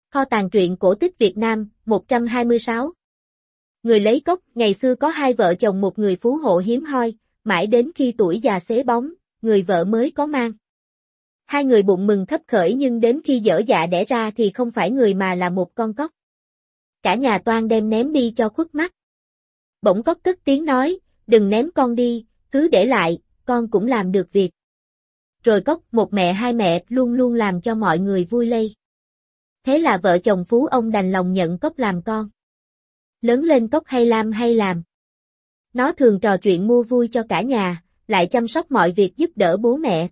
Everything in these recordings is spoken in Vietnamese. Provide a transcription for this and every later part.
Kho tàng truyện cổ tích Việt Nam, 126. Người lấy cốc, ngày xưa có hai vợ chồng một người phú hộ hiếm hoi, mãi đến khi tuổi già xế bóng, người vợ mới có mang. Hai người bụng mừng khấp khởi nhưng đến khi dở dạ đẻ ra thì không phải người mà là một con cóc. Cả nhà toan đem ném đi cho khuất mắt. Bỗng cóc cất tiếng nói, đừng ném con đi, cứ để lại, con cũng làm được việc. Rồi cóc một mẹ hai mẹ luôn luôn làm cho mọi người vui lây. Thế là vợ chồng phú ông đành lòng nhận cóc làm con. Lớn lên cóc hay làm. Nó thường trò chuyện mua vui cho cả nhà, lại chăm sóc mọi việc giúp đỡ bố mẹ.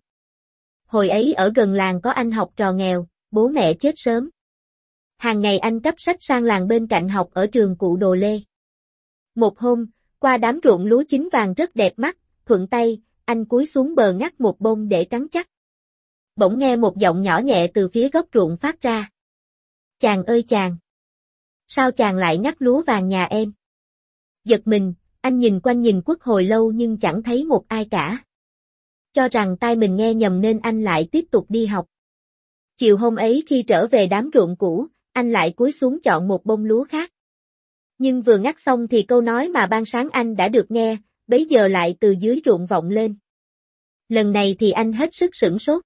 Hồi ấy ở gần làng có anh học trò nghèo, bố mẹ chết sớm. Hàng ngày anh cắp sách sang làng bên cạnh học ở trường Cụ Đồ Lê. Một hôm, qua đám ruộng lúa chín vàng rất đẹp mắt, thuận tay, anh cúi xuống bờ ngắt một bông để cắn chắc. Bỗng nghe một giọng nhỏ nhẹ từ phía góc ruộng phát ra. Chàng ơi chàng! Sao chàng lại ngắt lúa vàng nhà em? Giật mình, anh nhìn quanh nhìn quất hồi lâu nhưng chẳng thấy một ai cả. Cho rằng tai mình nghe nhầm nên anh lại tiếp tục đi học. Chiều hôm ấy khi trở về đám ruộng cũ, anh lại cúi xuống chọn một bông lúa khác. Nhưng vừa ngắt xong thì câu nói mà ban sáng anh đã được nghe, bấy giờ lại từ dưới ruộng vọng lên. Lần này thì anh hết sức sửng sốt.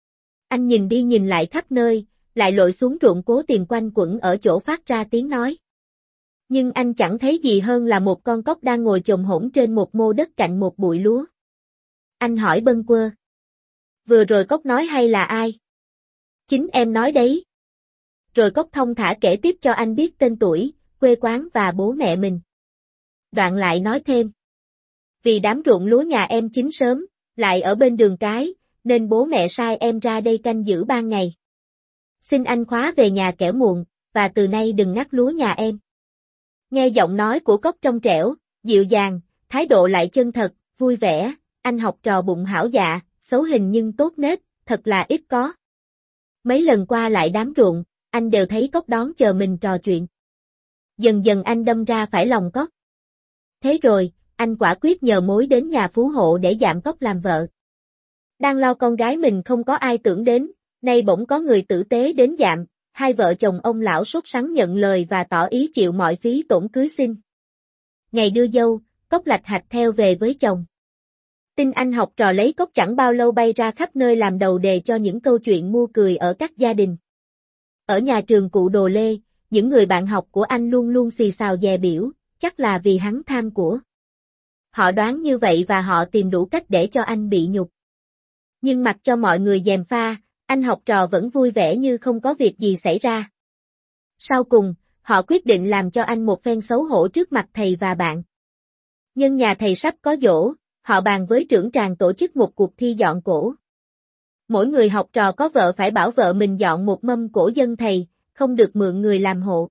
Anh nhìn đi nhìn lại khắp nơi, lại lội xuống ruộng cố tìm quanh quẩn ở chỗ phát ra tiếng nói. Nhưng anh chẳng thấy gì hơn là một con cóc đang ngồi chồm hổm trên một mô đất cạnh một bụi lúa. Anh hỏi bâng quơ. Vừa rồi cóc nói hay là ai? Chính em nói đấy. Rồi cóc thong thả kể tiếp cho anh biết tên tuổi, quê quán và bố mẹ mình. Đoạn lại nói thêm. Vì đám ruộng lúa nhà em chín sớm, lại ở bên đường cái, nên bố mẹ sai em ra đây canh giữ ban ngày. Xin anh khóa về nhà kẻo muộn, và từ nay đừng ngắt lúa nhà em. Nghe giọng nói của cóc trong trẻo, dịu dàng, thái độ lại chân thật, vui vẻ, anh học trò bụng hảo dạ, xấu hình nhưng tốt nết, thật là ít có. Mấy lần qua lại đám ruộng, anh đều thấy cóc đón chờ mình trò chuyện. Dần dần anh đâm ra phải lòng cóc. Thế rồi, anh quả quyết nhờ mối đến nhà phú hộ để dạm cóc làm vợ. Đang lo con gái mình không có ai tưởng đến, nay bỗng có người tử tế đến dạm, hai vợ chồng ông lão sốt sắng nhận lời và tỏ ý chịu mọi phí tổn cưới xin. Ngày đưa dâu, cóc lạch hạch theo về với chồng. Tin anh học trò lấy cóc chẳng bao lâu bay ra khắp nơi làm đầu đề cho những câu chuyện mua cười ở các gia đình. Ở nhà trường Cụ Đồ Lê, những người bạn học của anh luôn luôn xì xào dè biểu, chắc là vì hắn tham của. Họ đoán như vậy và họ tìm đủ cách để cho anh bị nhục. Nhưng mặc cho mọi người gièm pha, anh học trò vẫn vui vẻ như không có việc gì xảy ra. Sau cùng, họ quyết định làm cho anh một phen xấu hổ trước mặt thầy và bạn. Nhân nhà thầy sắp có giỗ, họ bàn với trưởng tràng tổ chức một cuộc thi dọn cỗ. Mỗi người học trò có vợ phải bảo vợ mình dọn một mâm cỗ dân thầy, không được mượn người làm hộ.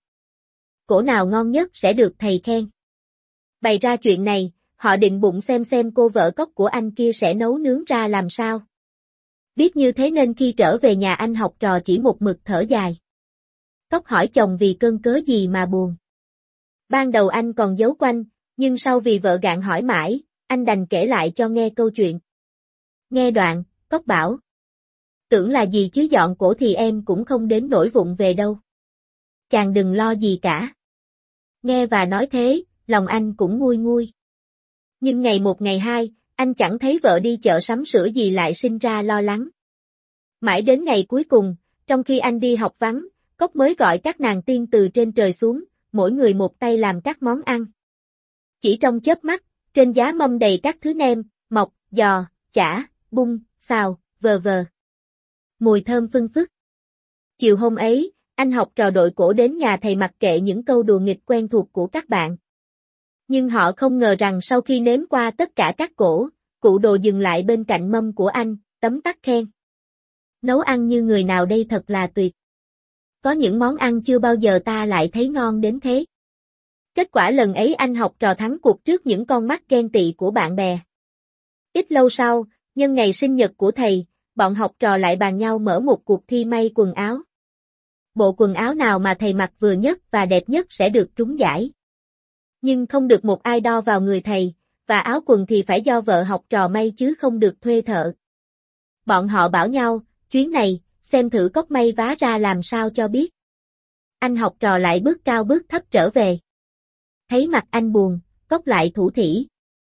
Cỗ nào ngon nhất sẽ được thầy khen. Bày ra chuyện này, họ định bụng xem cô vợ cóc của anh kia sẽ nấu nướng ra làm sao. Biết như thế nên khi trở về nhà anh học trò chỉ một mực thở dài. Cóc hỏi chồng vì cơn cớ gì mà buồn. Ban đầu anh còn giấu quanh, nhưng sau vì vợ gạn hỏi mãi, anh đành kể lại cho nghe câu chuyện. Nghe đoạn, cóc bảo. Tưởng là gì chứ dọn cổ thì em cũng không đến nỗi vụng về đâu. Chàng đừng lo gì cả. Nghe và nói thế, lòng anh cũng nguôi nguôi. Nhưng ngày một ngày hai, anh chẳng thấy vợ đi chợ sắm sửa gì lại sinh ra lo lắng. Mãi đến ngày cuối cùng, trong khi anh đi học vắng, cóc mới gọi các nàng tiên từ trên trời xuống, mỗi người một tay làm các món ăn. Chỉ trong chớp mắt, trên giá mâm đầy các thứ nem, mọc, giò, chả, bung, xào, vờ. Mùi thơm phưng phức. Chiều hôm ấy, anh học trò đội cổ đến nhà thầy mặc kệ những câu đùa nghịch quen thuộc của các bạn. Nhưng họ không ngờ rằng sau khi nếm qua tất cả các cỗ, Cụ Đồ dừng lại bên cạnh mâm của anh, tấm tắc khen. Nấu ăn như người nào đây thật là tuyệt. Có những món ăn chưa bao giờ ta lại thấy ngon đến thế. Kết quả lần ấy anh học trò thắng cuộc trước những con mắt ghen tị của bạn bè. Ít lâu sau, nhân ngày sinh nhật của thầy, bọn học trò lại bàn nhau mở một cuộc thi may quần áo. Bộ quần áo nào mà thầy mặc vừa nhất và đẹp nhất sẽ được trúng giải. Nhưng không được một ai đo vào người thầy, và áo quần thì phải do vợ học trò may chứ không được thuê thợ. Bọn họ bảo nhau, chuyến này, xem thử cóc may vá ra làm sao cho biết. Anh học trò lại bước cao bước thấp trở về. Thấy mặt anh buồn, Cốc lại thủ thỉ.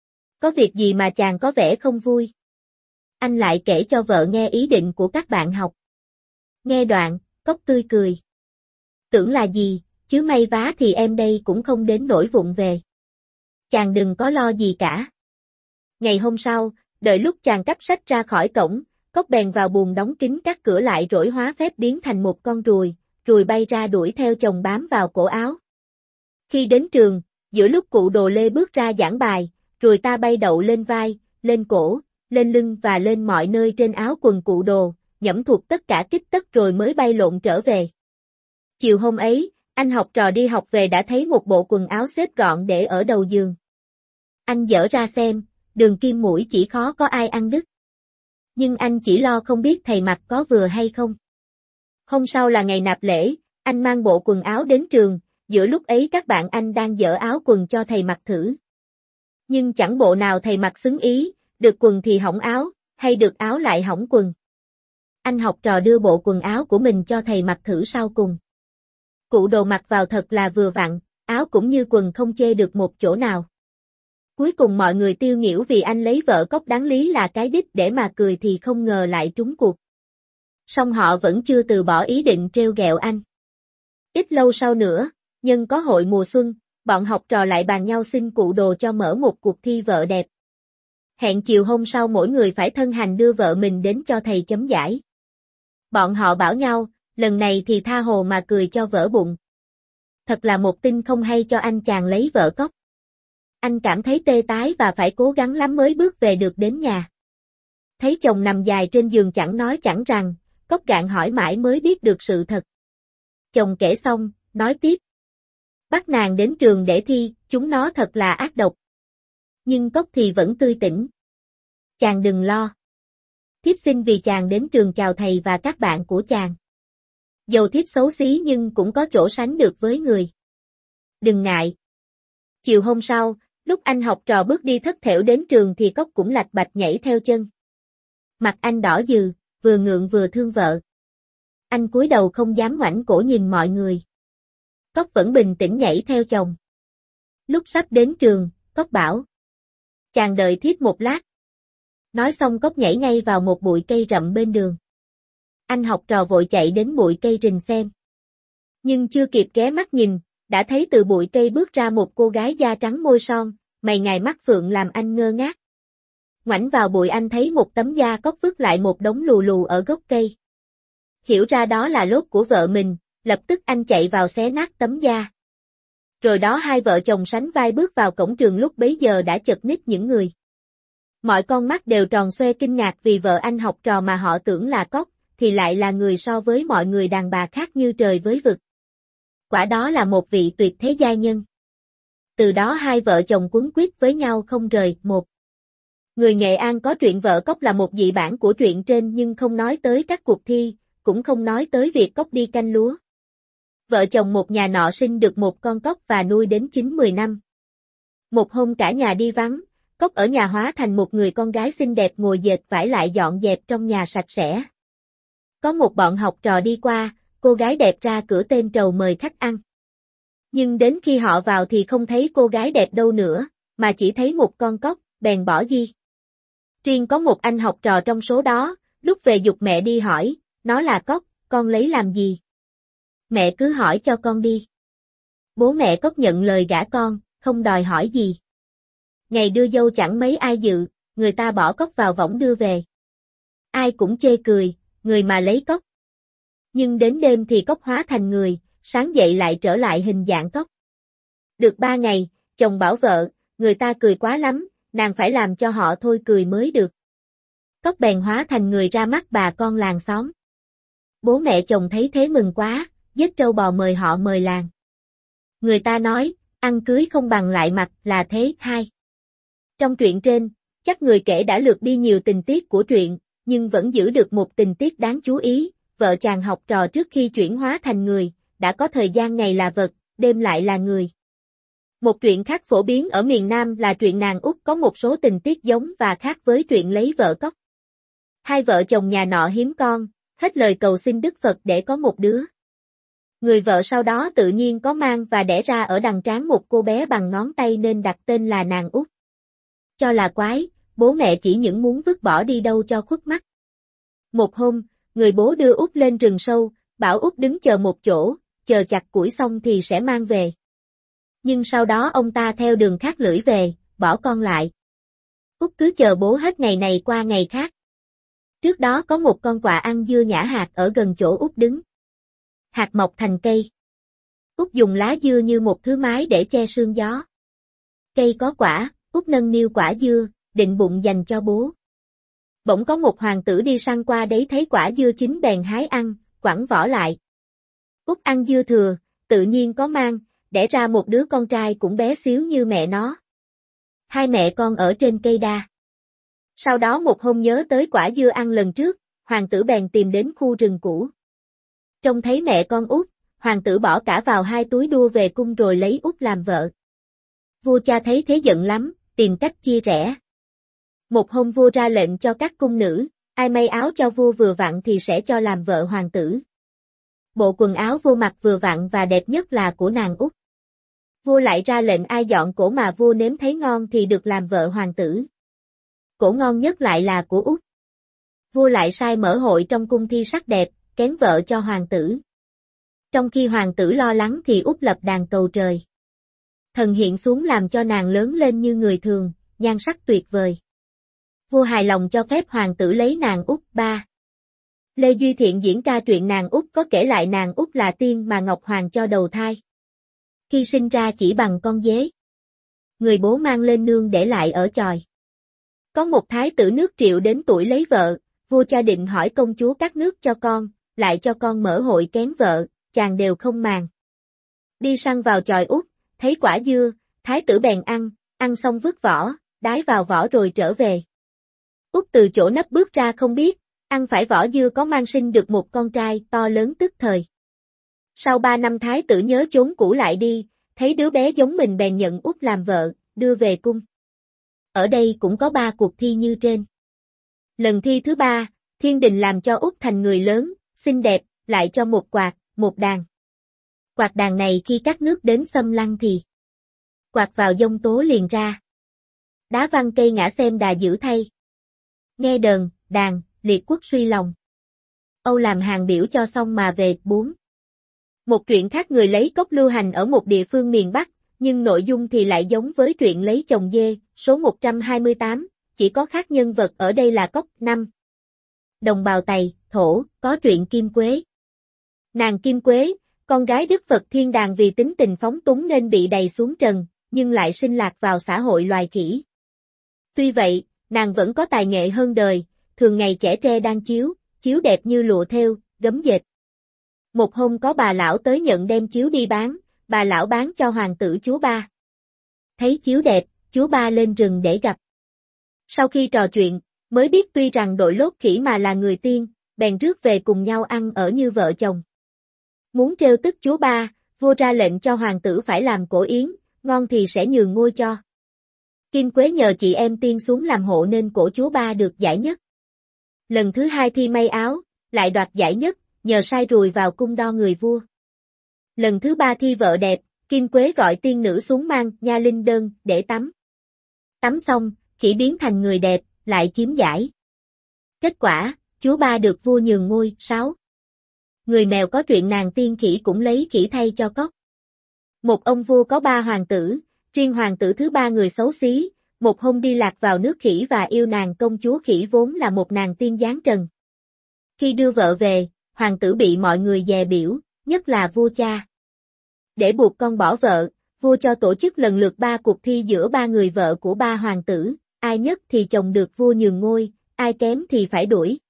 Có việc gì mà chàng có vẻ không vui? Anh lại kể cho vợ nghe ý định của các bạn học. Nghe đoạn, Cốc tươi cười. Tưởng là gì, chứ may vá thì em đây cũng không đến nỗi vụng về. Chàng đừng có lo gì cả. Ngày hôm sau, đợi lúc chàng cắp sách ra khỏi cổng, Cốc bèn vào buồng đóng kín các cửa lại rỗi hóa phép biến thành một con ruồi, ruồi bay ra đuổi theo chồng bám vào cổ áo. Khi đến trường, giữa lúc cụ Đồ Lê bước ra giảng bài, ruồi ta bay đậu lên vai, lên cổ, lên lưng và lên mọi nơi trên áo quần cụ Đồ, nhẫm thuộc tất cả kích tất rồi mới bay lộn trở về. Chiều hôm ấy, anh học trò đi học về đã thấy một bộ quần áo xếp gọn để ở đầu giường. Anh dở ra xem, đường kim mũi chỉ khó có ai ăn đứt. Nhưng anh chỉ lo không biết thầy mặc có vừa hay không. Hôm sau là ngày nạp lễ, anh mang bộ quần áo đến trường, giữa lúc ấy các bạn anh đang dở áo quần cho thầy mặc thử. Nhưng chẳng bộ nào thầy mặc xứng ý, được quần thì hỏng áo, hay được áo lại hỏng quần. Anh học trò đưa bộ quần áo của mình cho thầy mặc thử sau cùng. Cụ Đồ mặc vào thật là vừa vặn, áo cũng như quần không chê được một chỗ nào. Cuối cùng mọi người tiêu nghỉu vì anh lấy vợ Cốc đáng lý là cái đích để mà cười thì không ngờ lại trúng cuộc. Song họ vẫn chưa từ bỏ ý định trêu ghẹo anh. Ít lâu sau nữa, nhân có hội mùa xuân, bọn học trò lại bàn nhau xin cụ Đồ cho mở một cuộc thi vợ đẹp. Hẹn chiều hôm sau mỗi người phải thân hành đưa vợ mình đến cho thầy chấm giải. Bọn họ bảo nhau, lần này thì tha hồ mà cười cho vỡ bụng. Thật là một tin không hay cho anh chàng lấy vợ Cốc. Anh cảm thấy tê tái và phải cố gắng lắm mới bước về được đến nhà. Thấy chồng nằm dài trên giường chẳng nói chẳng rằng, Cốc gạn hỏi mãi mới biết được sự thật. Chồng kể xong, nói tiếp. Bắt nàng đến trường để thi, chúng nó thật là ác độc. Nhưng Cốc thì vẫn tươi tỉnh. Chàng đừng lo. Thiếp xin vì chàng đến trường chào thầy và các bạn của chàng. Dầu thiếp xấu xí nhưng cũng có chỗ sánh được với người. Đừng ngại. Chiều hôm sau, lúc anh học trò bước đi thất thểu đến trường thì Cốc cũng lạch bạch nhảy theo chân. Mặt anh đỏ dừ, vừa ngượng vừa thương vợ. Anh cúi đầu không dám ngoảnh cổ nhìn mọi người. Cốc vẫn bình tĩnh nhảy theo chồng. Lúc sắp đến trường, Cốc bảo. Chàng đợi thiếp một lát. Nói xong Cốc nhảy ngay vào một bụi cây rậm bên đường. Anh học trò vội chạy đến bụi cây rình xem. Nhưng chưa kịp ghé mắt nhìn, đã thấy từ bụi cây bước ra một cô gái da trắng môi son, mày ngài mắt phượng làm anh ngơ ngác. Ngoảnh vào bụi anh thấy một tấm da. Cốc vứt lại một đống lù lù ở gốc cây. Hiểu ra đó là lốt của vợ mình, lập tức anh chạy vào xé nát tấm da. Rồi đó hai vợ chồng sánh vai bước vào cổng trường lúc bấy giờ đã chật ních những người. Mọi con mắt đều tròn xoe kinh ngạc vì vợ anh học trò mà họ tưởng là Cốc, thì lại là người so với mọi người đàn bà khác như trời với vực. Quả đó là một vị tuyệt thế giai nhân. Từ đó hai vợ chồng quấn quýt với nhau không rời. Một người Nghệ An có truyện vợ Cốc là một dị bản của truyện trên nhưng không nói tới các cuộc thi, cũng không nói tới việc Cốc đi canh lúa. Vợ chồng một nhà nọ sinh được một con Cốc và nuôi đến 9-10 năm. Một hôm cả nhà đi vắng, Cốc ở nhà hóa thành một người con gái xinh đẹp ngồi dệt vải lại dọn dẹp trong nhà sạch sẽ. Có một bọn học trò đi qua, cô gái đẹp ra cửa tên trầu mời khách ăn. Nhưng đến khi họ vào thì không thấy cô gái đẹp đâu nữa, mà chỉ thấy một con Cốc, bèn bỏ đi. Riêng có một anh học trò trong số đó, lúc về giục mẹ đi hỏi, nó là Cốc, con lấy làm gì? Mẹ cứ hỏi cho con đi. Bố mẹ Cốc nhận lời gả con, không đòi hỏi gì. Ngày đưa dâu chẳng mấy ai dự, người ta bỏ Cốc vào võng đưa về. Ai cũng chê cười, người mà lấy Cốc. Nhưng đến đêm thì Cốc hóa thành người, sáng dậy lại trở lại hình dạng Cốc. Được 3 ngày, chồng bảo vợ, người ta cười quá lắm, nàng phải làm cho họ thôi cười mới được. Cốc bèn hóa thành người ra mắt bà con làng xóm. Bố mẹ chồng thấy thế mừng quá, giết trâu bò mời họ mời làng. Người ta nói, ăn cưới không bằng lại mặt là thế. 2. Trong truyện trên, chắc người kể đã lược đi nhiều tình tiết của truyện, nhưng vẫn giữ được một tình tiết đáng chú ý, vợ chàng học trò trước khi chuyển hóa thành người, đã có thời gian ngày là vật, đêm lại là người. Một truyện khác phổ biến ở miền Nam là truyện nàng Út có một số tình tiết giống và khác với truyện lấy vợ Cốc. Hai vợ chồng nhà nọ hiếm con, hết lời cầu xin Đức Phật để có một đứa. Người vợ sau đó tự nhiên có mang và đẻ ra ở đằng trán một cô bé bằng ngón tay nên đặt tên là nàng út. Cho là quái, bố mẹ chỉ những muốn vứt bỏ đi đâu cho khuất mắt. Một hôm, người bố đưa út lên rừng sâu, bảo út đứng chờ một chỗ, chờ chặt củi xong thì sẽ mang về. Nhưng sau đó ông ta theo đường khác lưỡi về, bỏ con lại. Út cứ chờ bố hết ngày này qua ngày khác. Trước đó có một con quạ ăn dưa nhả hạt ở gần chỗ út đứng. Hạt mọc thành cây. Út dùng lá dưa như một thứ mái để che sương gió. Cây có quả, Út nâng niu quả dưa, định bụng dành cho bố. Bỗng có một hoàng tử đi săn qua đấy thấy quả dưa chín bèn hái ăn, quẳng vỏ lại. Út ăn dưa thừa, tự nhiên có mang, đẻ ra một đứa con trai cũng bé xíu như mẹ nó. Hai mẹ con ở trên cây đa. Sau đó một hôm nhớ tới quả dưa ăn lần trước, hoàng tử bèn tìm đến khu rừng cũ. Trông thấy mẹ con Út, hoàng tử bỏ cả vào hai túi đua về cung rồi lấy Út làm vợ. Vua cha thấy thế giận lắm, tìm cách chia rẽ. Một hôm vua ra lệnh cho các cung nữ, ai may áo cho vua vừa vặn thì sẽ cho làm vợ hoàng tử. Bộ quần áo vua mặc vừa vặn và đẹp nhất là của nàng Út. Vua lại ra lệnh ai dọn cổ mà vua nếm thấy ngon thì được làm vợ hoàng tử. Cổ ngon nhất lại là của Út. Vua lại sai mở hội trong cung thi sắc đẹp, kén vợ cho hoàng tử. Trong khi hoàng tử lo lắng thì Út lập đàn cầu trời. Thần hiện xuống làm cho nàng lớn lên như người thường, nhan sắc tuyệt vời. Vua hài lòng cho phép hoàng tử lấy nàng Út. 3. Lê Duy Thiện diễn ca truyện nàng Út có kể lại nàng Út là tiên mà Ngọc Hoàng cho đầu thai. Khi sinh ra chỉ bằng con dế. Người bố mang lên nương để lại ở chòi. Có một thái tử nước Triệu đến tuổi lấy vợ, vua cha định hỏi công chúa cắt nước cho con, lại cho con mở hội kén vợ, chàng đều không màng. Đi săn vào chòi Út, thấy quả dưa, thái tử bèn ăn xong vứt vỏ, đái vào vỏ rồi trở về. Út từ chỗ nấp bước ra không biết, ăn phải vỏ dưa có mang sinh được một con trai to lớn tức thời. Sau 3 năm thái tử nhớ chốn cũ lại đi, thấy đứa bé giống mình bèn nhận Út làm vợ, đưa về cung. Ở đây cũng có 3 cuộc thi như trên. Lần thi thứ 3, thiên đình làm cho Út thành người lớn, xinh đẹp, lại cho một quạt, một đàn. Quạt đàn này khi cắt nước đến xâm lăng thì quạt vào giông tố liền ra. Đá văng cây ngã xem đà dữ thay. Nghe đờn, đàn, liệt quốc suy lòng. Âu làm hàng biểu cho xong mà về. 4. Một truyện khác người lấy cốc lưu hành ở một địa phương miền Bắc, nhưng nội dung thì lại giống với truyện lấy chồng dê, số 128, chỉ có khác nhân vật ở đây là cốc. 5. Đồng bào Tày, Thổ, có truyện Kim Quế. Nàng Kim Quế, con gái Đức Phật Thiên Đàng vì tính tình phóng túng nên bị đày xuống trần, nhưng lại sinh lạc vào xã hội loài khỉ. Tuy vậy, nàng vẫn có tài nghệ hơn đời, thường ngày chẻ tre đan chiếu đẹp như lụa thêu, gấm dệt. Một hôm có bà lão tới nhận đem chiếu đi bán, bà lão bán cho hoàng tử chúa Ba. Thấy chiếu đẹp, chúa Ba lên rừng để gặp. Sau khi trò chuyện, mới biết tuy rằng đội lốt khỉ mà là người tiên, bèn rước về cùng nhau ăn ở như vợ chồng. Muốn trêu tức chúa Ba, vua ra lệnh cho hoàng tử phải làm cổ yến, ngon thì sẽ nhường ngôi cho. Kim Quế nhờ chị em tiên xuống làm hộ nên cổ chúa Ba được giải nhất. Lần thứ 2 thi may áo, lại đoạt giải nhất, nhờ sai rùi vào cung đo người vua. Lần thứ 3 thi vợ đẹp, Kim Quế gọi tiên nữ xuống mang nha linh đơn để tắm. Tắm xong, khỉ biến thành người đẹp, lại chiếm giải. Kết quả, chúa Ba được vua nhường ngôi. 6. Người mèo có truyện nàng tiên khỉ cũng lấy khỉ thay cho cóc. Một ông vua có 3 hoàng tử, riêng hoàng tử thứ 3 người xấu xí, một hôm đi lạc vào nước khỉ và yêu nàng công chúa khỉ vốn là một nàng tiên giáng trần. Khi đưa vợ về, hoàng tử bị mọi người dè biểu, nhất là vua cha. Để buộc con bỏ vợ, vua cho tổ chức lần lượt 3 cuộc thi giữa 3 người vợ của 3 hoàng tử, ai nhất thì chồng được vua nhường ngôi, ai kém thì phải đuổi.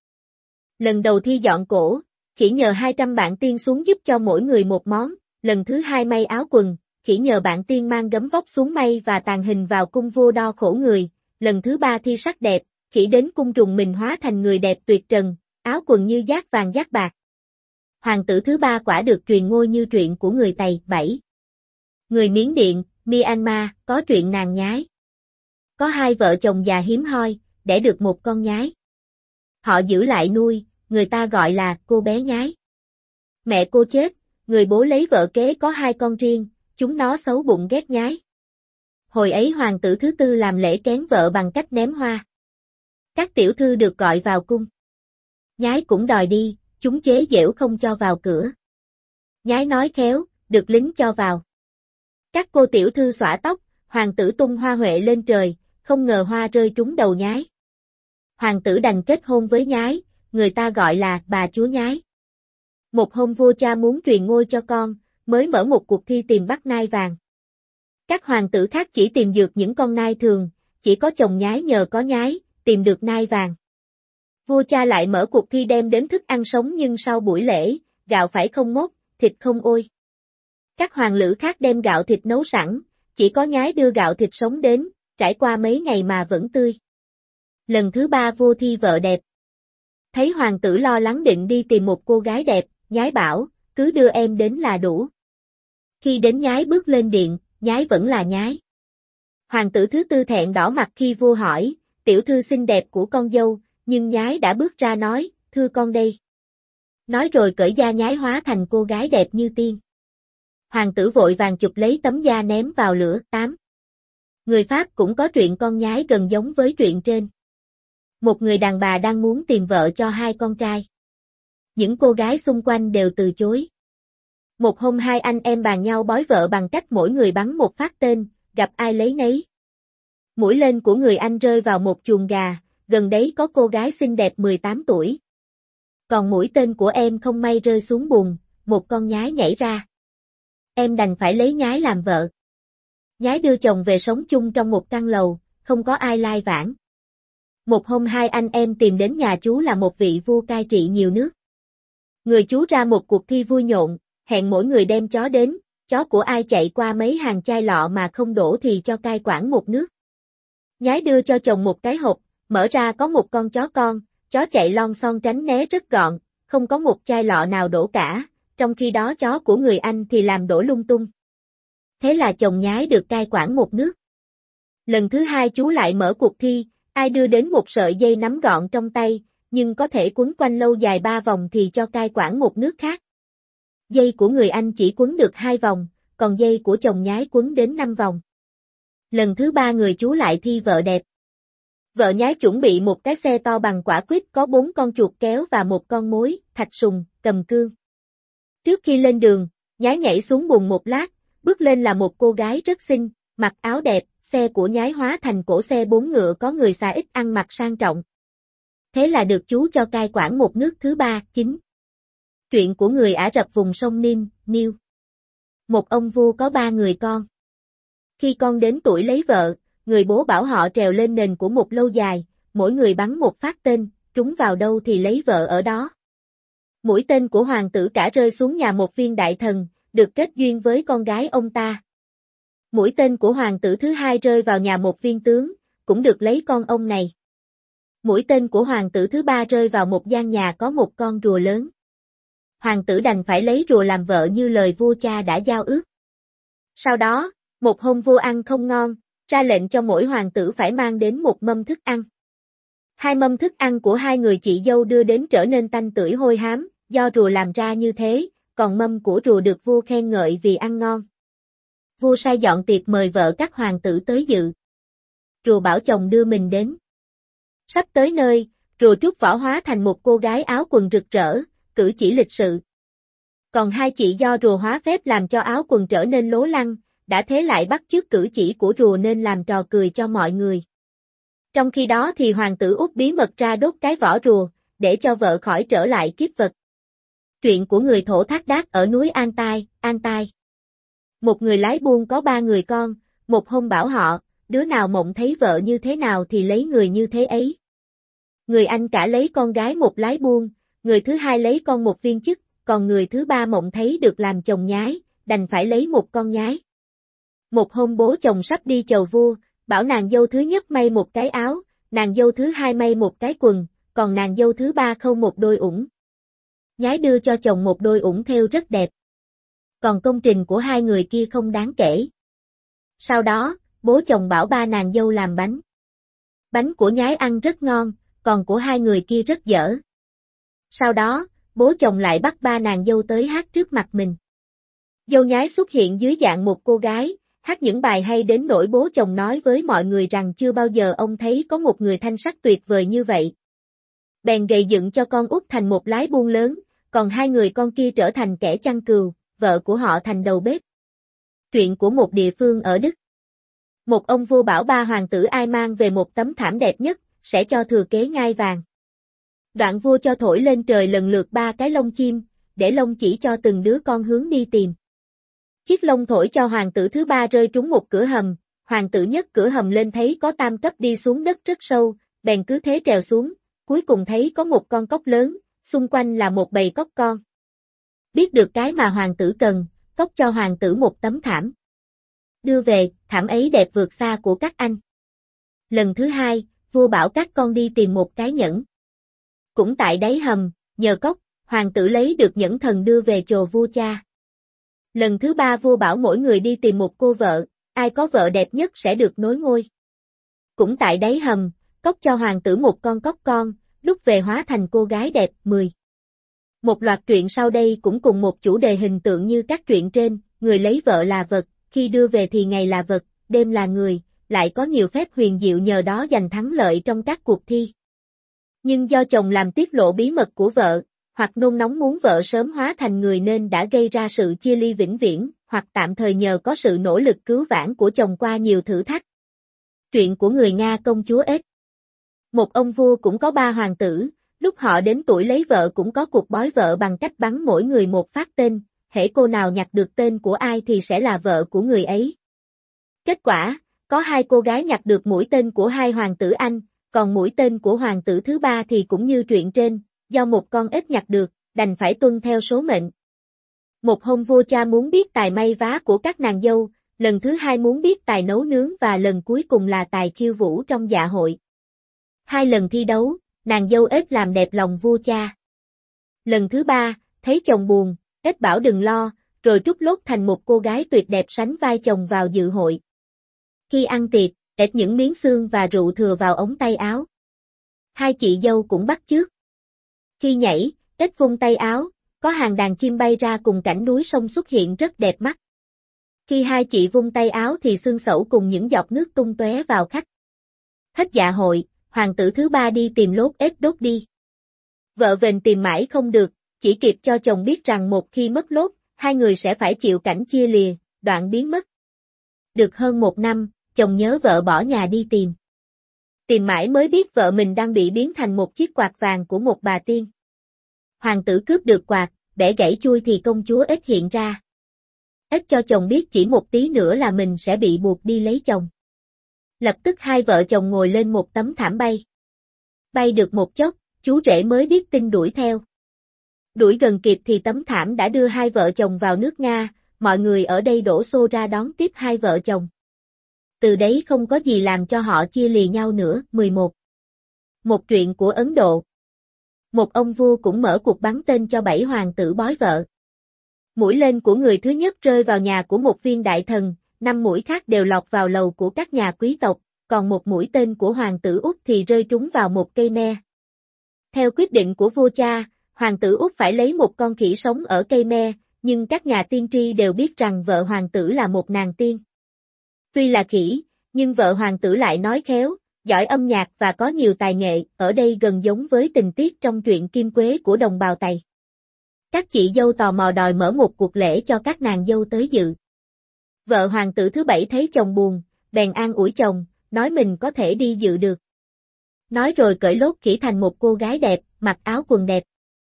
Lần đầu thi dọn cổ, khỉ nhờ 200 bạn tiên xuống giúp cho mỗi người một món, lần thứ 2 may áo quần, khỉ nhờ bạn tiên mang gấm vóc xuống may và tàn hình vào cung vua đo khổ người, lần thứ 3 thi sắc đẹp, khỉ đến cung trùng mình hóa thành người đẹp tuyệt trần, áo quần như giác vàng giác bạc. Hoàng tử thứ 3 quả được truyền ngôi như truyện của người Tày. 7. Người Miến Điện, Myanmar, có truyện nàng nhái. Có 2 vợ chồng già hiếm hoi, đẻ được một con nhái. Họ giữ lại nuôi, người ta gọi là cô bé nhái. Mẹ cô chết, người bố lấy vợ kế có hai con riêng, chúng nó xấu bụng ghét nhái. Hồi ấy hoàng tử thứ tư làm lễ kén vợ bằng cách ném hoa. Các tiểu thư được gọi vào cung. Nhái cũng đòi đi, chúng chế giễu không cho vào cửa. Nhái nói khéo, được lính cho vào. Các cô tiểu thư xõa tóc, hoàng tử tung hoa huệ lên trời, không ngờ hoa rơi trúng đầu nhái. Hoàng tử đành kết hôn với nhái, người ta gọi là bà chúa nhái. Một hôm vua cha muốn truyền ngôi cho con, mới mở một cuộc thi tìm bắt nai vàng. Các hoàng tử khác chỉ tìm được những con nai thường, chỉ có chồng nhái nhờ có nhái, tìm được nai vàng. Vua cha lại mở cuộc thi đem đến thức ăn sống nhưng sau buổi lễ, gạo phải không mốc, thịt không ôi. Các hoàng lữ khác đem gạo thịt nấu sẵn, chỉ có nhái đưa gạo thịt sống đến, trải qua mấy ngày mà vẫn tươi. Lần thứ ba vua thi vợ đẹp. Thấy hoàng tử lo lắng định đi tìm một cô gái đẹp, nhái bảo, cứ đưa em đến là đủ. Khi đến nhái bước lên điện, nhái vẫn là nhái. Hoàng tử thứ tư thẹn đỏ mặt khi vua hỏi, tiểu thư xinh đẹp của con dâu, nhưng nhái đã bước ra nói, thưa con đây. Nói rồi cởi da nhái hóa thành cô gái đẹp như tiên. Hoàng tử vội vàng chụp lấy tấm da ném vào lửa. 8. Người Pháp cũng có truyện con nhái gần giống với truyện trên. Một người đàn bà đang muốn tìm vợ cho hai con trai. Những cô gái xung quanh đều từ chối. Một hôm hai anh em bàn nhau bói vợ bằng cách mỗi người bắn một phát tên, gặp ai lấy nấy. Mũi tên của người anh rơi vào một chuồng gà, gần đấy có cô gái xinh đẹp 18 tuổi. Còn mũi tên của em không may rơi xuống bùn, một con nhái nhảy ra. Em đành phải lấy nhái làm vợ. Nhái đưa chồng về sống chung trong một căn lầu, không có ai lai vãng. Một hôm hai anh em tìm đến nhà chú là một vị vua cai trị nhiều nước. Người chú ra một cuộc thi vui nhộn, hẹn mỗi người đem chó đến, chó của ai chạy qua mấy hàng chai lọ mà không đổ thì cho cai quản một nước. Nhái đưa cho chồng một cái hộp, mở ra có một con, chó chạy lon son tránh né rất gọn, không có một chai lọ nào đổ cả, trong khi đó chó của người anh thì làm đổ lung tung. Thế là chồng nhái được cai quản một nước. Lần thứ hai chú lại mở cuộc thi, ai đưa đến một sợi dây nắm gọn trong tay, nhưng có thể quấn quanh lâu dài 3 vòng thì cho cai quản một nước khác. Dây của người anh chỉ quấn được 2 vòng, còn dây của chồng nhái quấn đến 5 vòng. Lần thứ ba người chú lại thi vợ đẹp. Vợ nhái chuẩn bị một cái xe to bằng quả quýt có 4 con chuột kéo và một con mối, thạch sùng, cầm cương. Trước khi lên đường, nhái nhảy xuống bùn một lát, bước lên là một cô gái rất xinh, mặc áo đẹp, xe của nhái hóa thành cỗ xe 4 ngựa có người xà ít ăn mặc sang trọng. Thế là được chú cho cai quản một nước thứ ba. 9. Truyện của người Ả Rập vùng sông Nil. Một ông vua có 3 người con. Khi con đến tuổi lấy vợ, người bố bảo họ trèo lên nền của một lâu dài, mỗi người bắn một phát tên, trúng vào đâu thì lấy vợ ở đó. Mũi tên của hoàng tử cả rơi xuống nhà một viên đại thần, được kết duyên với con gái ông ta. Mũi tên của hoàng tử thứ hai rơi vào nhà một viên tướng, cũng được lấy con ông này. Mũi tên của hoàng tử thứ ba rơi vào một gian nhà có một con rùa lớn. Hoàng tử đành phải lấy rùa làm vợ như lời vua cha đã giao ước. Sau đó, một hôm vua ăn không ngon, ra lệnh cho mỗi hoàng tử phải mang đến một mâm thức ăn. 2 mâm thức ăn của 2 người chị dâu đưa đến trở nên tanh tưởi hôi hám, do rùa làm ra như thế, còn mâm của rùa được vua khen ngợi vì ăn ngon. Vua sai dọn tiệc mời vợ các hoàng tử tới dự. Rùa bảo chồng đưa mình đến. Sắp tới nơi, rùa trút vỏ hóa thành một cô gái áo quần rực rỡ, cử chỉ lịch sự. Còn 2 chị do rùa hóa phép làm cho áo quần trở nên lố lăng, đã thế lại bắt chước cử chỉ của rùa nên làm trò cười cho mọi người. Trong khi đó thì hoàng tử út bí mật ra đốt cái vỏ rùa, để cho vợ khỏi trở lại kiếp vật. Truyện của người Thổ Thác Đác ở núi An Tai. Một người lái buôn có 3 người con, một hôm bảo họ, đứa nào mộng thấy vợ như thế nào thì lấy người như thế ấy. Người anh cả lấy con gái một lái buôn, người thứ hai lấy con một viên chức, còn người thứ ba mộng thấy được làm chồng nhái, đành phải lấy một con nhái. Một hôm bố chồng sắp đi chầu vua, bảo nàng dâu thứ nhất may một cái áo, nàng dâu thứ hai may một cái quần, còn nàng dâu thứ ba khâu một đôi ủng. Nhái đưa cho chồng một đôi ủng thêu rất đẹp. Còn công trình của 2 người kia không đáng kể. Sau đó, bố chồng bảo 3 nàng dâu làm bánh. Bánh của nhái ăn rất ngon, còn của 2 người kia rất dở. Sau đó, bố chồng lại bắt 3 nàng dâu tới hát trước mặt mình. Dâu nhái xuất hiện dưới dạng một cô gái, hát những bài hay đến nỗi bố chồng nói với mọi người rằng chưa bao giờ ông thấy có một người thanh sắc tuyệt vời như vậy. Bèn gầy dựng cho con út thành một lái buôn lớn, còn hai người con kia trở thành kẻ chăn cừu, vợ của họ thành đầu bếp. Truyện của một địa phương ở Đức. Một ông vua bảo ba hoàng tử ai mang về một tấm thảm đẹp nhất, sẽ cho thừa kế ngai vàng. Đoạn vua cho thổi lên trời lần lượt ba cái lông chim, để lông chỉ cho từng đứa con hướng đi tìm. Chiếc lông thổi cho hoàng tử thứ ba rơi trúng một cửa hầm, hoàng tử nhất cửa hầm lên thấy có tam cấp đi xuống đất rất sâu, bèn cứ thế trèo xuống, cuối cùng thấy có một con cóc lớn, xung quanh là một bầy cóc con. Biết được cái mà hoàng tử cần, cóc cho hoàng tử một tấm thảm. Đưa về, thảm ấy đẹp vượt xa của các anh. Lần thứ hai, vua bảo các con đi tìm một cái nhẫn. Cũng tại đáy hầm, nhờ cóc, hoàng tử lấy được nhẫn thần đưa về chầu vua cha. Lần thứ ba vua bảo mỗi người đi tìm một cô vợ, ai có vợ đẹp nhất sẽ được nối ngôi. Cũng tại đáy hầm, cóc cho hoàng tử một con cóc con, lúc về hóa thành cô gái đẹp 10. Một loạt truyện sau đây cũng cùng một chủ đề hình tượng như các truyện trên, người lấy vợ là vật, khi đưa về thì ngày là vật, đêm là người, lại có nhiều phép huyền diệu nhờ đó giành thắng lợi trong các cuộc thi. Nhưng do chồng làm tiết lộ bí mật của vợ, hoặc nôn nóng muốn vợ sớm hóa thành người nên đã gây ra sự chia ly vĩnh viễn, hoặc tạm thời nhờ có sự nỗ lực cứu vãn của chồng qua nhiều thử thách. Truyện của người Nga công chúa ếch. Một ông vua cũng có ba hoàng tử, lúc họ đến tuổi lấy vợ cũng có cuộc bói vợ bằng cách bắn mỗi người một phát tên, hễ cô nào nhặt được tên của ai thì sẽ là vợ của người ấy. Kết quả, có hai cô gái nhặt được mũi tên của hai hoàng tử Anh, còn mũi tên của hoàng tử thứ ba thì cũng như truyện trên, do một con ếch nhặt được, đành phải tuân theo số mệnh. Một hôm vua cha muốn biết tài may vá của các nàng dâu, lần thứ hai muốn biết tài nấu nướng và lần cuối cùng là tài khiêu vũ trong dạ hội. Hai lần thi đấu, nàng dâu ếch làm đẹp lòng vua cha. Lần thứ ba, thấy chồng buồn, ếch bảo đừng lo, rồi trút lốt thành một cô gái tuyệt đẹp sánh vai chồng vào dự hội. Khi ăn tiệc, ếch những miếng xương và rượu thừa vào ống tay áo. Hai chị dâu cũng bắt chước. Khi nhảy, ếch vung tay áo, có hàng đàn chim bay ra cùng cảnh núi sông xuất hiện rất đẹp mắt. Khi hai chị vung tay áo thì xương sẩu cùng những giọt nước tung tóe vào khách. Hết dạ hội, hoàng tử thứ ba đi tìm lốt ếch đốt đi. Vợ vền tìm mãi không được, chỉ kịp cho chồng biết rằng một khi mất lốt, hai người sẽ phải chịu cảnh chia lìa, đoạn biến mất. Được hơn một năm, chồng nhớ vợ bỏ nhà đi tìm. Tìm mãi mới biết vợ mình đang bị biến thành một chiếc quạt vàng của một bà tiên. Hoàng tử cướp được quạt, bẻ gãy chui thì công chúa ếch hiện ra. Ếch cho chồng biết chỉ một tí nữa là mình sẽ bị buộc đi lấy chồng. Lập tức hai vợ chồng ngồi lên một tấm thảm bay. Bay được một chốc, chú rể mới biết tin đuổi theo. Đuổi gần kịp thì tấm thảm đã đưa hai vợ chồng vào nước Nga, mọi người ở đây đổ xô ra đón tiếp hai vợ chồng. Từ đấy không có gì làm cho họ chia lìa nhau nữa. 11. Một truyện của Ấn Độ. Một ông vua cũng mở cuộc bắn tên cho 7 hoàng tử bói vợ. Mũi tên của người thứ nhất rơi vào nhà của một viên đại thần, 5 mũi khác đều lọt vào lầu của các nhà quý tộc, còn một mũi tên của hoàng tử Úc thì rơi trúng vào một cây me. Theo quyết định của vua cha, hoàng tử Úc phải lấy một con khỉ sống ở cây me, nhưng các nhà tiên tri đều biết rằng vợ hoàng tử là một nàng tiên. Tuy là khỉ, nhưng vợ hoàng tử lại nói khéo, giỏi âm nhạc và có nhiều tài nghệ, ở đây gần giống với tình tiết trong truyện Kim Quế của đồng bào Tày. Các chị dâu tò mò đòi mở một cuộc lễ cho các nàng dâu tới dự. Vợ hoàng tử thứ 7 thấy chồng buồn, bèn an ủi chồng, nói mình có thể đi dự được. Nói rồi cởi lốt khỉ thành một cô gái đẹp, mặc áo quần đẹp.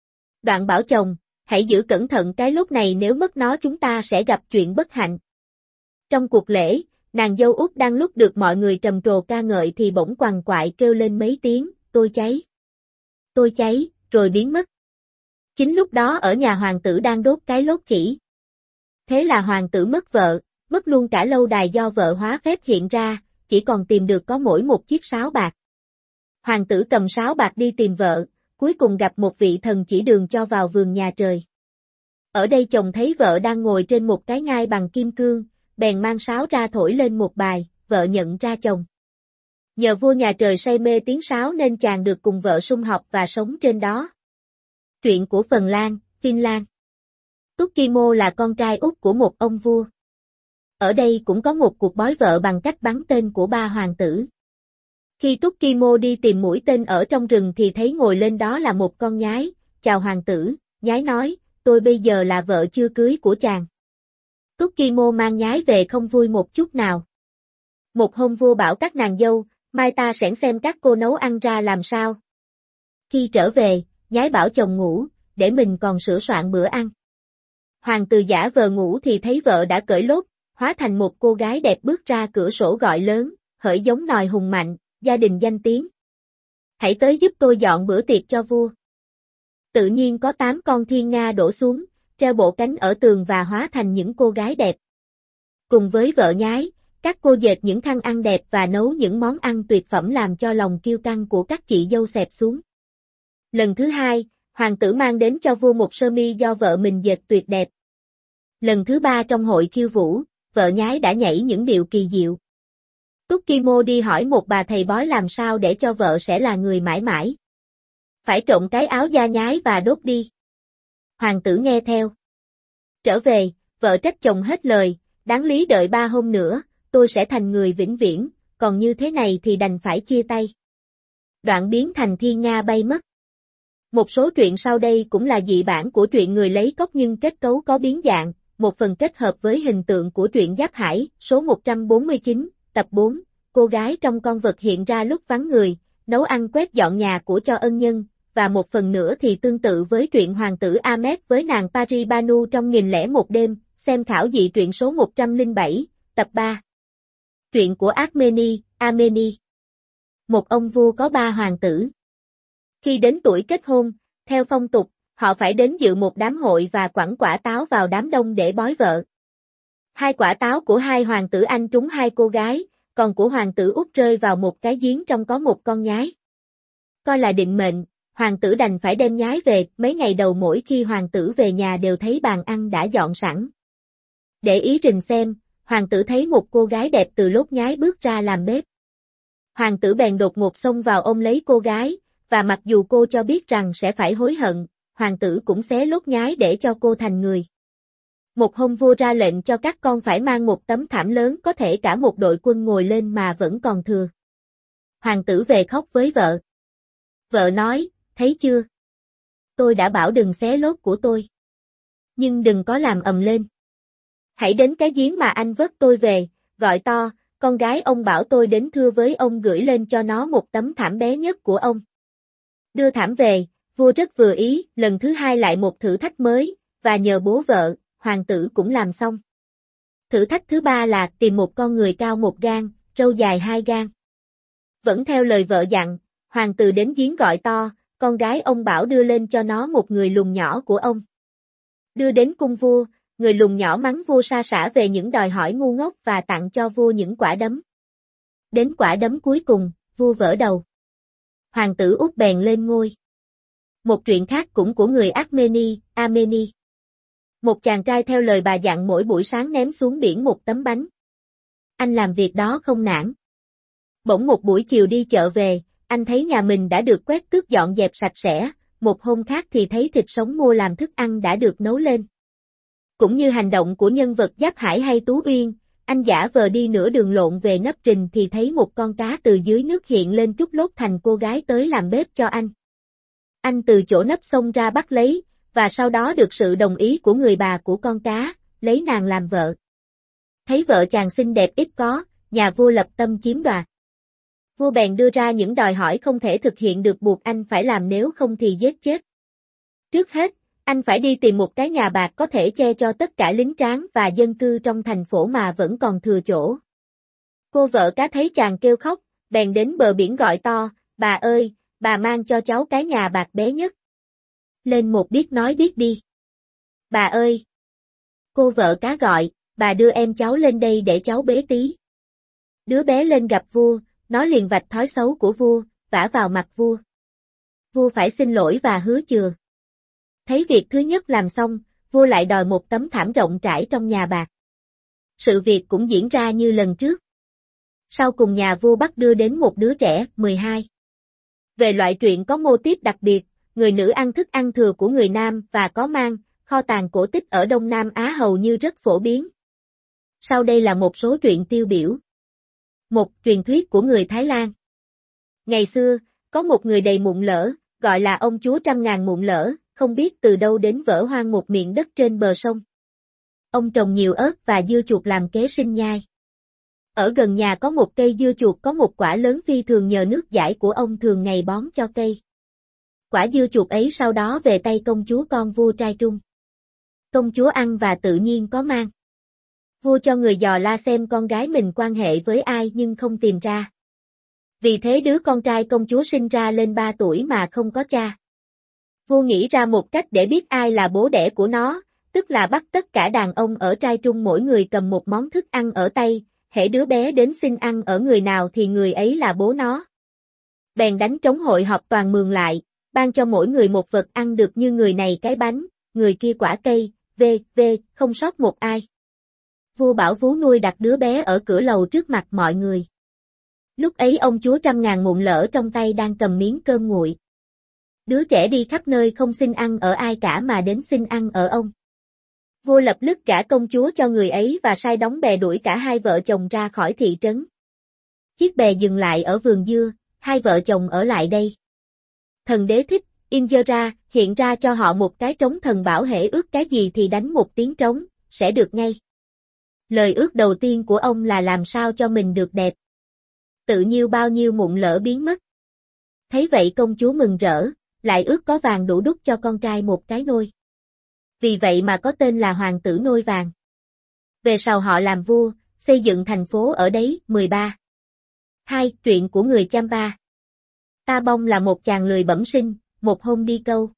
Đoạn bảo chồng, hãy giữ cẩn thận cái lốt này, nếu mất nó chúng ta sẽ gặp chuyện bất hạnh. Trong cuộc lễ, nàng dâu út đang lúc được mọi người trầm trồ ca ngợi thì bỗng quằn quại kêu lên mấy tiếng, tôi cháy, rồi biến mất. Chính lúc đó ở nhà hoàng tử đang đốt cái lốt khỉ. Thế là hoàng tử mất vợ, mất luôn cả lâu đài do vợ hóa phép hiện ra, chỉ còn tìm được có mỗi một chiếc sáo bạc. Hoàng tử cầm sáo bạc đi tìm vợ, cuối cùng gặp một vị thần chỉ đường cho vào vườn nhà trời. Ở đây chồng thấy vợ đang ngồi trên một cái ngai bằng kim cương, bèn mang sáo ra thổi lên một bài, vợ nhận ra chồng. Nhờ vua nhà trời say mê tiếng sáo nên chàng được cùng vợ sum họp và sống trên đó. Truyện của Phần Lan, Finland. Tukimo là con trai út của một ông vua. Ở đây cũng có một cuộc bói vợ bằng cách bắn tên của ba hoàng tử. Khi Tukimo đi tìm mũi tên ở trong rừng thì thấy ngồi lên đó là một con nhái. Chào hoàng tử, nhái nói, tôi bây giờ là vợ chưa cưới của chàng. Tukimo mang nhái về không vui một chút nào. Một hôm vua bảo các nàng dâu, mai ta sẽ xem các cô nấu ăn ra làm sao. Khi trở về, nhái bảo chồng ngủ, để mình còn sửa soạn bữa ăn. Hoàng tử giả vờ ngủ thì thấy vợ đã cởi lốt, hóa thành một cô gái đẹp bước ra cửa sổ gọi lớn, hỡi giống nòi hùng mạnh, gia đình danh tiếng. Hãy tới giúp tôi dọn bữa tiệc cho vua. Tự nhiên có 8 con thiên nga đổ xuống, treo bộ cánh ở tường và hóa thành những cô gái đẹp. Cùng với vợ nhái, các cô dệt những khăn ăn đẹp và nấu những món ăn tuyệt phẩm làm cho lòng kiêu căng của các chị dâu xẹp xuống. Lần thứ hai, hoàng tử mang đến cho vua một sơ mi do vợ mình dệt tuyệt đẹp. Lần thứ ba trong hội khiêu vũ, vợ nhái đã nhảy những điệu kỳ diệu. Tukimo đi hỏi một bà thầy bói làm sao để cho vợ sẽ là người mãi mãi. Phải trộn cái áo da nhái và đốt đi. Hoàng tử nghe theo. Trở về, vợ trách chồng hết lời, đáng lý đợi 3 hôm nữa, tôi sẽ thành người vĩnh viễn, còn như thế này thì đành phải chia tay. Đoạn biến thành thiên nga bay mất. Một số truyện sau đây cũng là dị bản của truyện Người lấy cốc nhưng kết cấu có biến dạng, một phần kết hợp với hình tượng của truyện Giáp Hải, số 149, tập 4, cô gái trong con vật hiện ra lúc vắng người, nấu ăn quét dọn nhà của cho ân nhân, và một phần nữa thì tương tự với truyện Hoàng tử Ahmed với nàng Paris Banu trong 1001 đêm, xem khảo dị truyện số 107, tập 3. Truyện của Armeni. Một ông vua có 3 hoàng tử. Khi đến tuổi kết hôn, theo phong tục, họ phải đến dự một đám hội và quẳng quả táo vào đám đông để bói vợ. 2 quả táo của 2 hoàng tử anh trúng 2 cô gái, còn của hoàng tử út rơi vào một cái giếng trong có một con nhái. Coi là định mệnh, hoàng tử đành phải đem nhái về, mấy ngày đầu mỗi khi hoàng tử về nhà đều thấy bàn ăn đã dọn sẵn. Để ý rình xem, hoàng tử thấy một cô gái đẹp từ lốt nhái bước ra làm bếp. Hoàng tử bèn đột ngột xông vào ôm lấy cô gái, và mặc dù cô cho biết rằng sẽ phải hối hận, hoàng tử cũng xé lốt nhái để cho cô thành người. Một hôm vua ra lệnh cho các con phải mang một tấm thảm lớn có thể cả một đội quân ngồi lên mà vẫn còn thừa. Hoàng tử về khóc với vợ. Vợ nói, thấy chưa? Tôi đã bảo đừng xé lốt của tôi. Nhưng đừng có làm ầm lên. Hãy đến cái giếng mà anh vớt tôi về, gọi to, con gái ông bảo tôi đến thưa với ông gửi lên cho nó một tấm thảm bé nhất của ông. Đưa thảm về, vua rất vừa ý, lần thứ hai lại một thử thách mới, và nhờ bố vợ, hoàng tử cũng làm xong. Thử thách thứ 3 là tìm một con người cao 1 gang, râu dài 2 gang. Vẫn theo lời vợ dặn, hoàng tử đến giếng gọi to, con gái ông bảo đưa lên cho nó một người lùn nhỏ của ông. Đưa đến cung vua, người lùn nhỏ mắng vua sa sả về những đòi hỏi ngu ngốc và tặng cho vua những quả đấm. Đến quả đấm cuối cùng, vua vỡ đầu. Hoàng tử út bèn lên ngôi. Một truyện khác cũng của người Armeni. Một chàng trai theo lời bà dặn mỗi buổi sáng ném xuống biển một tấm bánh. Anh làm việc đó không nản. Bỗng một buổi chiều đi chợ về, anh thấy nhà mình đã được quét tước dọn dẹp sạch sẽ, một hôm khác thì thấy thịt sống mua làm thức ăn đã được nấu lên. Cũng như hành động của nhân vật Giáp Hải hay Tú Uyên, anh giả vờ đi nửa đường lộn về nấp rình thì thấy một con cá từ dưới nước hiện lên trút lốt thành cô gái tới làm bếp cho anh. Anh từ chỗ nấp xông ra bắt lấy, và sau đó được sự đồng ý của người bà của con cá, lấy nàng làm vợ. Thấy vợ chàng xinh đẹp ít có, nhà vua lập tâm chiếm đoạt. Vua bèn đưa ra những đòi hỏi không thể thực hiện được buộc anh phải làm nếu không thì giết chết. Trước hết, anh phải đi tìm một cái nhà bạc có thể che cho tất cả lính tráng và dân cư trong thành phố mà vẫn còn thừa chỗ. Cô vợ cá thấy chàng kêu khóc, bèn đến bờ biển gọi to, bà ơi, bà mang cho cháu cái nhà bạc bé nhất. Lên một biết nói biết đi. Bà ơi! Cô vợ cá gọi, bà đưa em cháu lên đây để cháu bế tí. Đứa bé lên gặp vua, nó liền vạch thói xấu của vua, vả vào mặt vua. Vua phải xin lỗi và hứa chừa. Thấy việc thứ nhất làm xong, vua lại đòi một tấm thảm rộng trải trong nhà bạc. Sự việc cũng diễn ra như lần trước. Sau cùng nhà vua bắt đưa đến một đứa trẻ, 12. Về loại truyện có mô típ đặc biệt, người nữ ăn thức ăn thừa của người nam và có mang, kho tàng cổ tích ở Đông Nam Á hầu như rất phổ biến. Sau đây là một số truyện tiêu biểu. Một truyền thuyết của người Thái Lan. Ngày xưa, có một người đầy mụn lở, gọi là ông chúa trăm ngàn mụn lở, không biết từ đâu đến vỡ hoang một miệng đất trên bờ sông. Ông trồng nhiều ớt và dưa chuột làm kế sinh nhai. Ở gần nhà có một cây dưa chuột có một quả lớn phi thường nhờ nước dãi của ông thường ngày bón cho cây. Quả dưa chuột ấy sau đó về tay công chúa con vua trai trung. Công chúa ăn và tự nhiên có mang. Vua cho người dò la xem con gái mình quan hệ với ai nhưng không tìm ra. Vì thế đứa con trai công chúa sinh ra lên 3 tuổi mà không có cha. Vua nghĩ ra một cách để biết ai là bố đẻ của nó, tức là bắt tất cả đàn ông ở trai trung mỗi người cầm một món thức ăn ở tay, hễ đứa bé đến xin ăn ở người nào thì người ấy là bố nó. Bèn đánh trống hội họp toàn mường lại, ban cho mỗi người một vật ăn được như người này cái bánh, người kia quả cây, không sót một ai. Vua bảo vú nuôi đặt đứa bé ở cửa lầu trước mặt mọi người. Lúc ấy ông chúa trăm ngàn mụn lở trong tay đang cầm miếng cơm nguội. Đứa trẻ đi khắp nơi không xin ăn ở ai cả mà đến xin ăn ở ông. Vua lập tức gả công chúa cho người ấy và sai đóng bè đuổi cả hai vợ chồng ra khỏi thị trấn. Chiếc bè dừng lại ở vườn dưa, hai vợ chồng ở lại đây. Thần đế thích, Indra hiện ra cho họ một cái trống, thần bảo hễ ước cái gì thì đánh một tiếng trống, sẽ được ngay. Lời ước đầu tiên của ông là làm sao cho mình được đẹp. Tự nhiêu bao nhiêu mụn lở biến mất. Thấy vậy công chúa mừng rỡ, lại ước có vàng đủ đúc cho con trai một cái nôi. Vì vậy mà có tên là hoàng tử nôi vàng. Về sau họ làm vua, xây dựng thành phố ở đấy. 13. 2. Truyện của người Champa. Ta Bông là một chàng lười bẩm sinh, một hôm đi câu.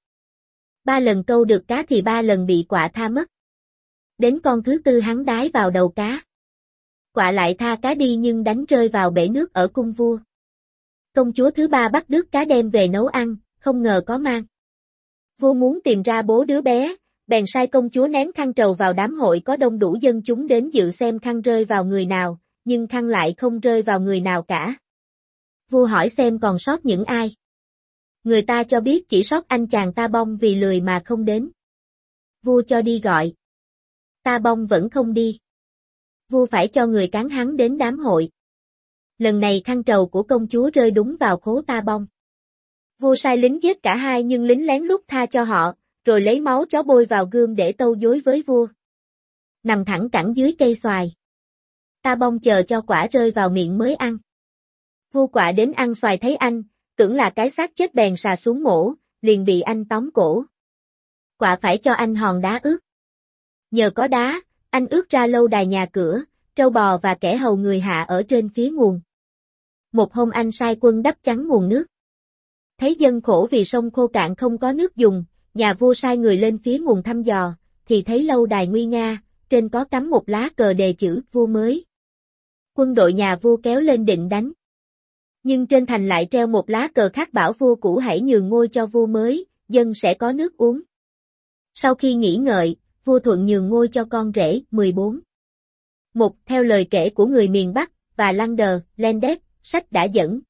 3 lần câu được cá thì 3 lần bị quạ tha mất. Đến con thứ tư hắn đái vào đầu cá. Quạ lại tha cá đi nhưng đánh rơi vào bể nước ở cung vua. Công chúa thứ ba bắt đứt cá đem về nấu ăn, không ngờ có mang. Vua muốn tìm ra bố đứa bé, bèn sai công chúa ném khăn trầu vào đám hội có đông đủ dân chúng đến dự xem khăn rơi vào người nào, nhưng khăn lại không rơi vào người nào cả. Vua hỏi xem còn sót những ai. Người ta cho biết chỉ sót anh chàng Ta Bông vì lười mà không đến. Vua cho đi gọi. Ta Bông vẫn không đi. Vua phải cho người cán hắn đến đám hội. Lần này khăn trầu của công chúa rơi đúng vào khố Ta Bông. Vua sai lính giết cả hai nhưng lính lén lút tha cho họ, rồi lấy máu chó bôi vào gương để tâu dối với vua. Nằm thẳng cẳng dưới cây xoài. Ta Bông chờ cho quả rơi vào miệng mới ăn. Vua quạ đến ăn xoài thấy anh, tưởng là cái xác chết bèn xà xuống mổ, liền bị anh tóm cổ. Quạ phải cho anh hòn đá ướt. Nhờ có đá, anh ướt ra lâu đài nhà cửa, trâu bò và kẻ hầu người hạ ở trên phía nguồn. Một hôm anh sai quân đắp chắn nguồn nước. Thấy dân khổ vì sông khô cạn không có nước dùng, nhà vua sai người lên phía nguồn thăm dò, thì thấy lâu đài nguy nga, trên có cắm một lá cờ đề chữ vua mới. Quân đội nhà vua kéo lên định đánh. Nhưng trên thành lại treo một lá cờ khác bảo vua cũ hãy nhường ngôi cho vua mới, dân sẽ có nước uống. Sau khi nghĩ ngợi, vua thuận nhường ngôi cho con rể. 14. 1. Theo lời kể của người miền Bắc và Lander, Landes, sách đã dẫn.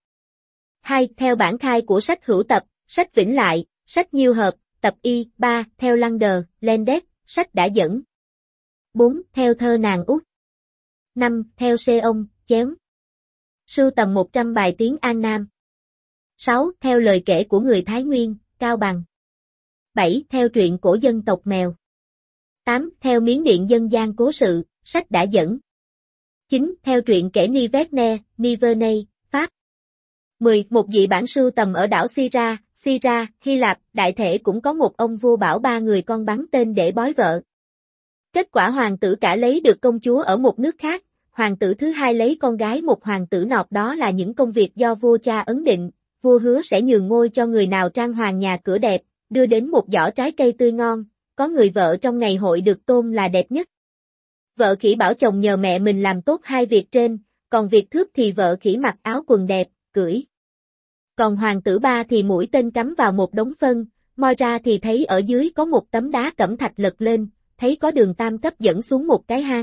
2. Theo bản khai của sách Hữu Tập, sách Vĩnh Lại, sách Nhiêu Hợp, tập Y. 3. Theo Lander, Landes, sách đã dẫn. 4. Theo thơ nàng Út. 5. Theo Sê Ông, Chéo. Sưu tầm 100 bài tiếng An Nam. 6. Theo lời kể của người Thái Nguyên, Cao Bằng. 7. Theo truyện cổ dân tộc Mèo. 8. Theo miến điện dân gian cố sự, sách đã dẫn. 9. Theo truyện kể Nivernais, Pháp. 10. Một dị bản sưu tầm ở đảo Syra, Hy Lạp, đại thể cũng có một ông vua bảo 3 người con bắn tên để bói vợ. Kết quả hoàng tử cả lấy được công chúa ở một nước khác, hoàng tử thứ hai lấy con gái một hoàng tử nọt, đó là những công việc do vua cha ấn định, vua hứa sẽ nhường ngôi cho người nào trang hoàng nhà cửa đẹp, đưa đến một giỏ trái cây tươi ngon, có người vợ trong ngày hội được tôn là đẹp nhất. Vợ khỉ bảo chồng nhờ mẹ mình làm tốt 2 việc trên, còn việc thước thì vợ khỉ mặc áo quần đẹp, cưỡi. Còn hoàng tử 3 thì mũi tên cắm vào một đống phân, moi ra thì thấy ở dưới có một tấm đá cẩm thạch lật lên, thấy có đường tam cấp dẫn xuống một cái hang.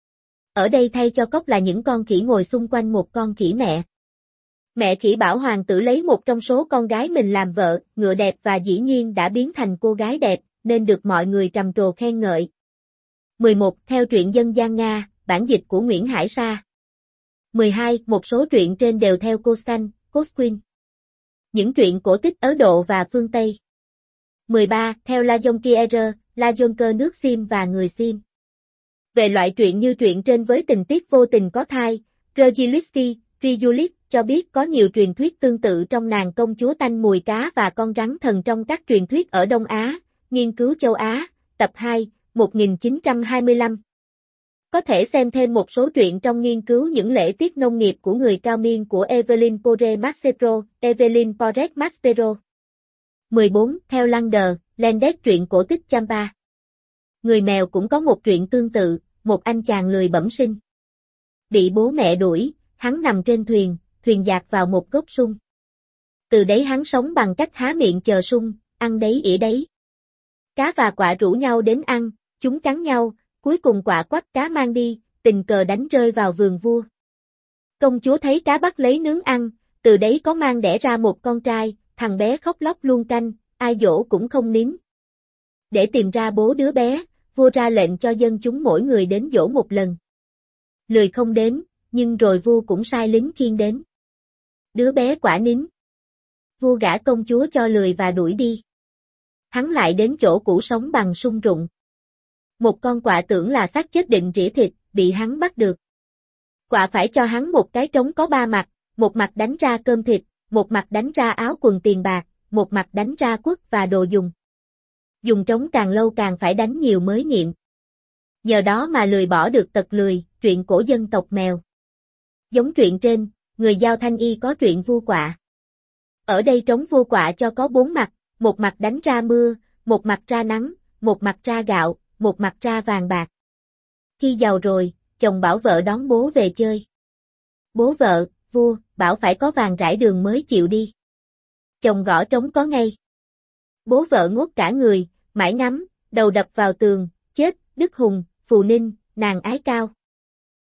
Ở đây thay cho cốc là những con khỉ ngồi xung quanh một con khỉ mẹ. Mẹ khỉ bảo hoàng tử lấy một trong số con gái mình làm vợ, ngựa đẹp và dĩ nhiên đã biến thành cô gái đẹp, nên được mọi người trầm trồ khen ngợi. 11. Theo truyện dân gian Nga, bản dịch của Nguyễn Hải Sa. 12. Một số truyện trên đều theo Kostan. Những truyện cổ tích Ấn Độ và phương Tây. 13. Theo Lajonkier nước Sim và người Sim. Về loại truyện như truyện trên với tình tiết vô tình có thai, Ryulik cho biết có nhiều truyền thuyết tương tự trong Nàng công chúa tanh mùi cá và con rắn thần trong các truyền thuyết ở Đông Á, nghiên cứu châu Á, tập 2, 1925. Có thể xem thêm một số truyện trong nghiên cứu những lễ tiết nông nghiệp của người Cao Miên của Evelyn Porret Maspero. 14. Theo Landes truyện cổ tích Champa. Người mèo cũng có một truyện tương tự, một anh chàng lười bẩm sinh. Bị bố mẹ đuổi, hắn nằm trên thuyền dạt vào một gốc sung. Từ đấy hắn sống bằng cách há miệng chờ sung, ăn đấy ỉa đấy. Cá và quạ rủ nhau đến ăn, chúng cắn nhau, cuối cùng quạ quắt cá mang đi, tình cờ đánh rơi vào vườn vua. Công chúa thấy cá bắt lấy nướng ăn, từ đấy có mang đẻ ra một con trai, thằng bé khóc lóc luôn canh, ai dỗ cũng không nín. Để tìm ra bố đứa bé, vua ra lệnh cho dân chúng mỗi người đến dỗ một lần. Lười không đến, nhưng rồi vua cũng sai lính khiêng đến. Đứa bé quả nín. Vua gả công chúa cho lười và đuổi đi. Hắn lại đến chỗ cũ sống bằng sung rụng. Một con quạ tưởng là xác chết định rỉa thịt, bị hắn bắt được. Quạ phải cho hắn một cái trống có 3 mặt, một mặt đánh ra cơm thịt, một mặt đánh ra áo quần tiền bạc, một mặt đánh ra quất và đồ dùng. Dùng trống càng lâu càng phải đánh nhiều mới nghiện. Nhờ đó mà lười bỏ được tật lười, truyện cổ dân tộc mèo. Giống truyện trên, người Dao Thanh Y có truyện vua quạ. Ở đây trống vua quạ cho có 4 mặt, một mặt đánh ra mưa, một mặt ra nắng, một mặt ra gạo, một mặt ra vàng bạc. Khi giàu rồi, chồng bảo vợ đón bố về chơi. Bố vợ, vua, bảo phải có vàng rải đường mới chịu đi. Chồng gõ trống có ngay. Bố vợ ngốt cả người, mãi ngắm, đầu đập vào tường, chết, Đức Hùng, Phù Ninh, nàng ái cao.